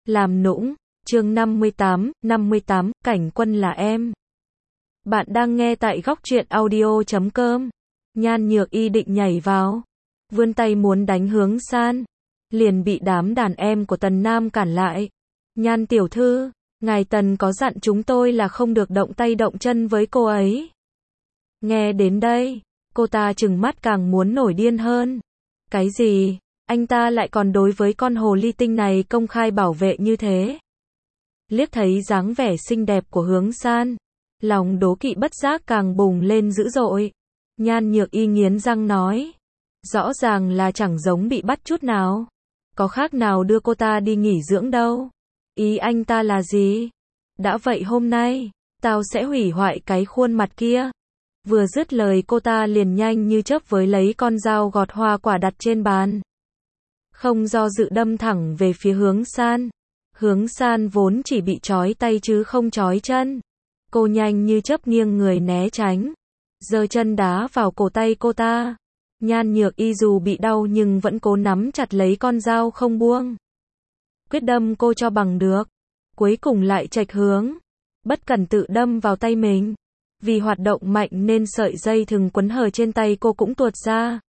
Làm nũng, chương 58, Cảnh Quân là em. Bạn đang nghe tại góc truyện audio.com. Nhan Nhược Y định nhảy vào, vươn tay muốn đánh Hướng San, liền bị đám đàn em của Tần Nam cản lại. Nhan tiểu thư, ngài Tần có dặn chúng tôi là không được động tay động chân với cô ấy. Nghe đến đây, cô ta trừng mắt càng muốn nổi điên hơn. Cái gì? Anh ta lại còn đối với con hồ ly tinh này công khai bảo vệ như thế. Liếc thấy dáng vẻ xinh đẹp của Hướng San, lòng đố kỵ bất giác càng bùng lên dữ dội. Nhan Nhược Y nghiến răng nói, rõ ràng là chẳng giống bị bắt chút nào, có khác nào đưa cô ta đi nghỉ dưỡng đâu. Ý anh ta là gì? Đã vậy hôm nay, tao sẽ hủy hoại cái khuôn mặt kia. Vừa dứt lời cô ta liền nhanh như chớp với lấy con dao gọt hoa quả đặt trên bàn, không do dự đâm thẳng về phía Hướng San. Hướng San vốn chỉ bị trói tay chứ không trói chân. Cô nhanh như chớp nghiêng người né tránh, giơ chân đá vào cổ tay cô ta. Nhan Nhược Y dù bị đau nhưng vẫn cố nắm chặt lấy con dao không buông, quyết đâm cô cho bằng được. Cuối cùng lại chệch hướng, bất cẩn tự đâm vào tay mình. Vì hoạt động mạnh nên sợi dây thừng quấn hở trên tay cô cũng tuột ra.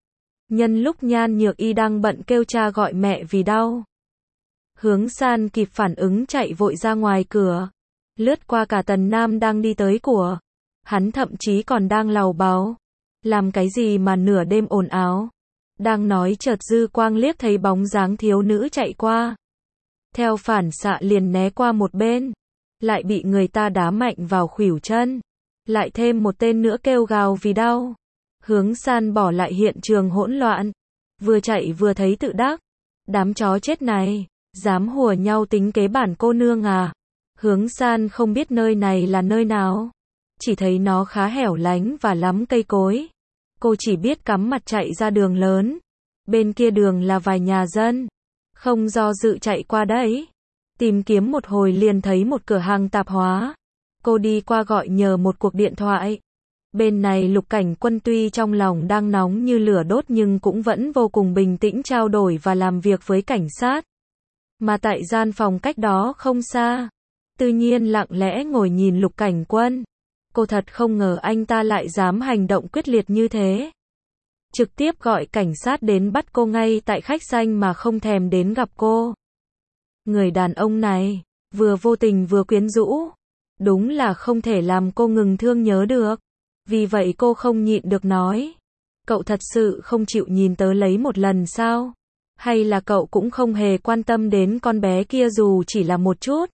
Nhân lúc Nhan Nhược Y đang bận kêu cha gọi mẹ vì đau, Hướng San kịp phản ứng chạy vội ra ngoài cửa, lướt qua cả Tần Nam đang đi tới của. Hắn thậm chí còn đang làu báu, làm cái gì mà nửa đêm ồn ào. Đang nói chợt dư quang liếc thấy bóng dáng thiếu nữ chạy qua, theo phản xạ liền né qua một bên, lại bị người ta đá mạnh vào khuỷu chân, lại thêm một tên nữa kêu gào vì đau. Hướng San bỏ lại hiện trường hỗn loạn, vừa chạy vừa thấy tự đắc, đám chó chết này, dám hùa nhau tính kế bản cô nương à. Hướng San không biết nơi này là nơi nào, chỉ thấy nó khá hẻo lánh và lắm cây cối. Cô chỉ biết cắm mặt chạy ra đường lớn, bên kia đường là vài nhà dân, không do dự chạy qua đấy. Tìm kiếm một hồi liền thấy một cửa hàng tạp hóa. Cô đi qua gọi nhờ một cuộc điện thoại. Bên này Lục Cảnh Quân tuy trong lòng đang nóng như lửa đốt nhưng cũng vẫn vô cùng bình tĩnh trao đổi và làm việc với cảnh sát. Mà tại gian phòng cách đó không xa, Tư Nhiên lặng lẽ ngồi nhìn Lục Cảnh Quân. Cô thật không ngờ anh ta lại dám hành động quyết liệt như thế. Trực tiếp gọi cảnh sát đến bắt cô ngay tại khách sạn mà không thèm đến gặp cô. Người đàn ông này, vừa vô tình vừa quyến rũ, đúng là không thể làm cô ngừng thương nhớ được. Vì vậy cô không nhịn được nói, cậu thật sự không chịu nhìn tớ lấy một lần sao? Hay là cậu cũng không hề quan tâm đến con bé kia dù chỉ là một chút?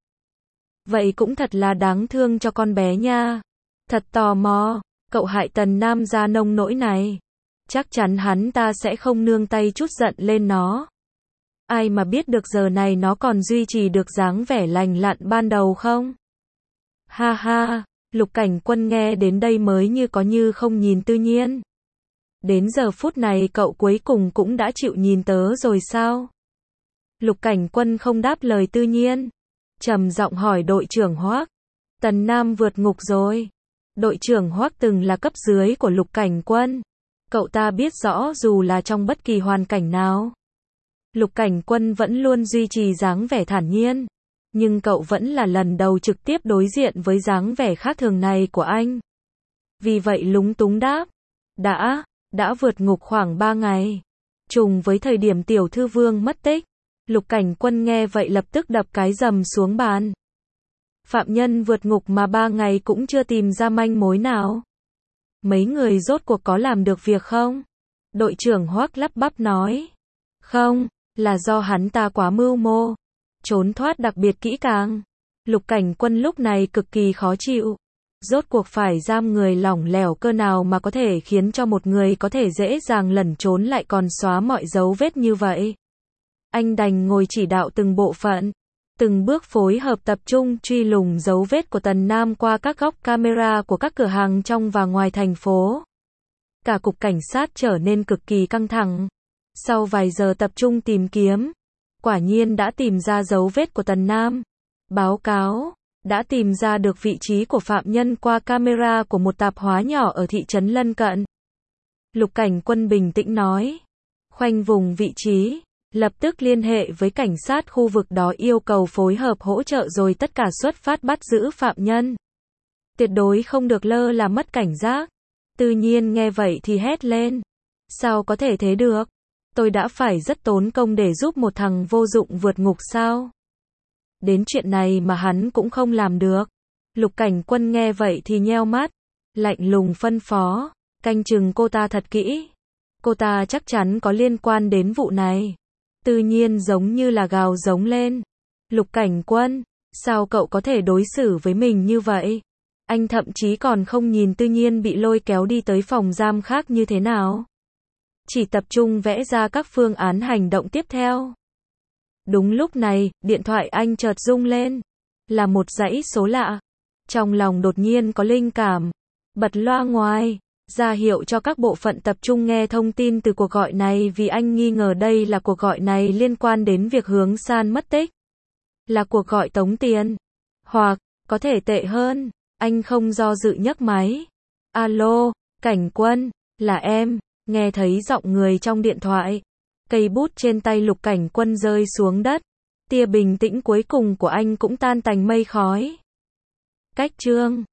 Vậy cũng thật là đáng thương cho con bé nha. Thật tò mò, cậu hại Tần Nam ra nông nỗi này, chắc chắn hắn ta sẽ không nương tay chút giận lên nó. Ai mà biết được giờ này nó còn duy trì được dáng vẻ lành lặn ban đầu không? Ha ha, Lục Cảnh Quân nghe đến đây mới như có như không nhìn Tư Nhiên. Đến giờ phút này cậu cuối cùng cũng đã chịu nhìn tớ rồi sao? Lục Cảnh Quân không đáp lời Tư Nhiên, trầm giọng hỏi đội trưởng Hoắc. Tần Nam vượt ngục rồi. Đội trưởng Hoắc từng là cấp dưới của Lục Cảnh Quân. Cậu ta biết rõ dù là trong bất kỳ hoàn cảnh nào, Lục Cảnh Quân vẫn luôn duy trì dáng vẻ thản nhiên. Nhưng cậu vẫn là lần đầu trực tiếp đối diện với dáng vẻ khác thường này của anh. Vì vậy lúng túng đáp, đã vượt ngục khoảng 3 ngày. Trùng với thời điểm tiểu thư Vương mất tích. Lục Cảnh Quân nghe vậy lập tức đập cái rầm xuống bàn. Phạm nhân vượt ngục mà 3 ngày cũng chưa tìm ra manh mối nào. Mấy người rốt cuộc có làm được việc không? Đội trưởng Hoắc lắp bắp nói. Không, là do hắn ta quá mưu mô, trốn thoát đặc biệt kỹ càng. Lục Cảnh Quân lúc này cực kỳ khó chịu. Rốt cuộc phải giam người lỏng lẻo cơ nào mà có thể khiến cho một người có thể dễ dàng lẩn trốn lại còn xóa mọi dấu vết như vậy. Anh đành ngồi chỉ đạo từng bộ phận, từng bước phối hợp tập trung truy lùng dấu vết của Tần Nam qua các góc camera của các cửa hàng trong và ngoài thành phố. Cả cục cảnh sát trở nên cực kỳ căng thẳng. Sau vài giờ tập trung tìm kiếm, quả nhiên đã tìm ra dấu vết của Tần Nam. Báo cáo, đã tìm ra được vị trí của phạm nhân qua camera của một tạp hóa nhỏ ở thị trấn lân cận. Lục Cảnh Quân bình tĩnh nói. Khoanh vùng vị trí, Lập tức liên hệ với cảnh sát khu vực đó yêu cầu phối hợp hỗ trợ rồi tất cả xuất phát bắt giữ phạm nhân. Tuyệt đối không được lơ là mất cảnh giác. Tư Nhiên nghe vậy thì hét lên. Sao có thể thế được? Tôi đã phải rất tốn công để giúp một thằng vô dụng vượt ngục sao? Đến chuyện này mà hắn cũng không làm được. Lục Cảnh Quân nghe vậy thì nheo mắt, lạnh lùng phân phó, canh chừng cô ta thật kỹ. Cô ta chắc chắn có liên quan đến vụ này. Tư Nhiên giống như là gào giống lên. Lục Cảnh Quân, sao cậu có thể đối xử với mình như vậy? Anh thậm chí còn không nhìn Tư Nhiên bị lôi kéo đi tới phòng giam khác như thế nào. Chỉ tập trung vẽ ra các phương án hành động tiếp theo. Đúng lúc này, điện thoại anh chợt rung lên. Là một dãy số lạ. Trong lòng đột nhiên có linh cảm. Bật loa ngoài, ra hiệu cho các bộ phận tập trung nghe thông tin từ cuộc gọi này vì anh nghi ngờ đây là cuộc gọi này liên quan đến việc Hướng San mất tích. Là cuộc gọi tống tiền. Hoặc, có thể tệ hơn, anh không do dự nhấc máy. Alo, Cảnh Quân, là em, nghe thấy giọng người trong điện thoại. Cây bút trên tay Lục Cảnh Quân rơi xuống đất. Tia bình tĩnh cuối cùng của anh cũng tan tành mây khói. Cách chương